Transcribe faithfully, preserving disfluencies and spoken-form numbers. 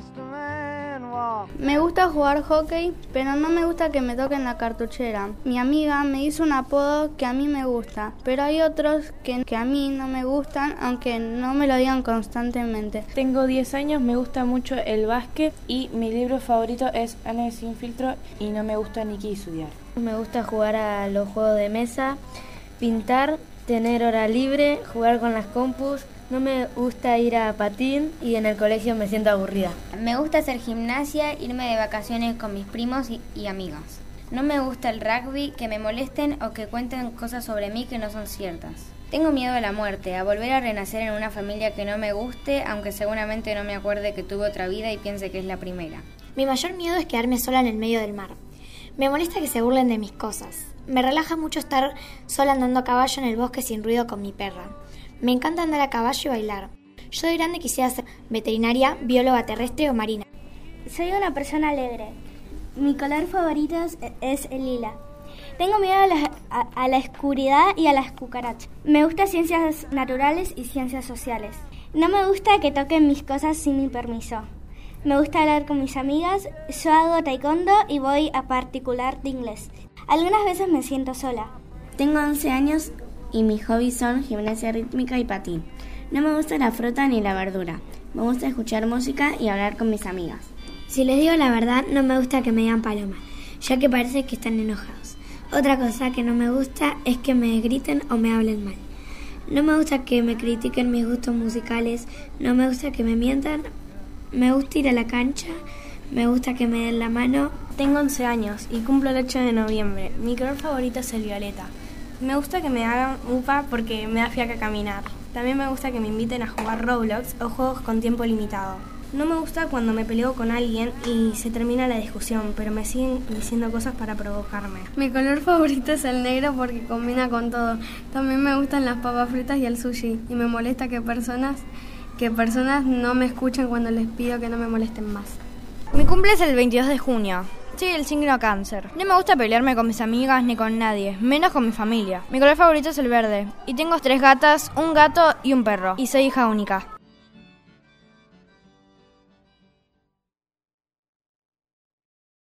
Me gusta jugar hockey, pero no me gusta que me toquen la cartuchera. Mi amiga me hizo un apodo que a mí me gusta, pero hay otros que, que a mí no me gustan, aunque no me lo digan constantemente. Tengo diez años, me gusta mucho el básquet y mi libro favorito es Anne sin filtro y no me gusta ni qué estudiar. Me gusta jugar a los juegos de mesa, pintar, tener hora libre, jugar con las compus. No me gusta ir a patín y en el colegio me siento aburrida. Me gusta hacer gimnasia, irme de vacaciones con mis primos y, y amigos. No me gusta el rugby, que me molesten o que cuenten cosas sobre mí que no son ciertas. Tengo miedo a la muerte, a volver a renacer en una familia que no me guste, aunque seguramente no me acuerde que tuve otra vida y piense que es la primera. Mi mayor miedo es quedarme sola en el medio del mar. Me molesta que se burlen de mis cosas. Me relaja mucho estar sola andando a caballo en el bosque sin ruido con mi perra. Me encanta andar a caballo y bailar. Yo de grande quisiera ser veterinaria, bióloga terrestre o marina. Soy una persona alegre. Mi color favorito es, es el lila. Tengo miedo a la, a, a la oscuridad y a las cucarachas. Me gustan ciencias naturales y ciencias sociales. No me gusta que toquen mis cosas sin mi permiso. Me gusta hablar con mis amigas. Yo hago taekwondo y voy a particular de inglés. Algunas veces me siento sola. Tengo once años y mis hobbies son gimnasia rítmica y patín. No me gusta la fruta ni la verdura. Me gusta escuchar música y hablar con mis amigas. Si les digo la verdad, no me gusta que me digan paloma, ya que parece que están enojados. Otra cosa que no me gusta es que me griten o me hablen mal. No me gusta que me critiquen mis gustos musicales, no me gusta que me mientan. Me gusta ir a la cancha, me gusta que me den la mano. Tengo once años y cumplo el ocho de noviembre. Mi color favorito es el violeta. Me gusta que me hagan upa porque me da fiaca caminar. También me gusta que me inviten a jugar Roblox o juegos con tiempo limitado. No me gusta cuando me peleo con alguien y se termina la discusión, pero me siguen diciendo cosas para provocarme. Mi color favorito es el negro porque combina con todo. También me gustan las papas fritas y el sushi. Y me molesta que personas, que personas no me escuchen cuando les pido que no me molesten más. Mi cumple es el veintidós de junio. Soy el signo cáncer. No me gusta pelearme con mis amigas ni con nadie, menos con mi familia. Mi color favorito es el verde. Y tengo tres gatas, un gato y un perro. Y soy hija única.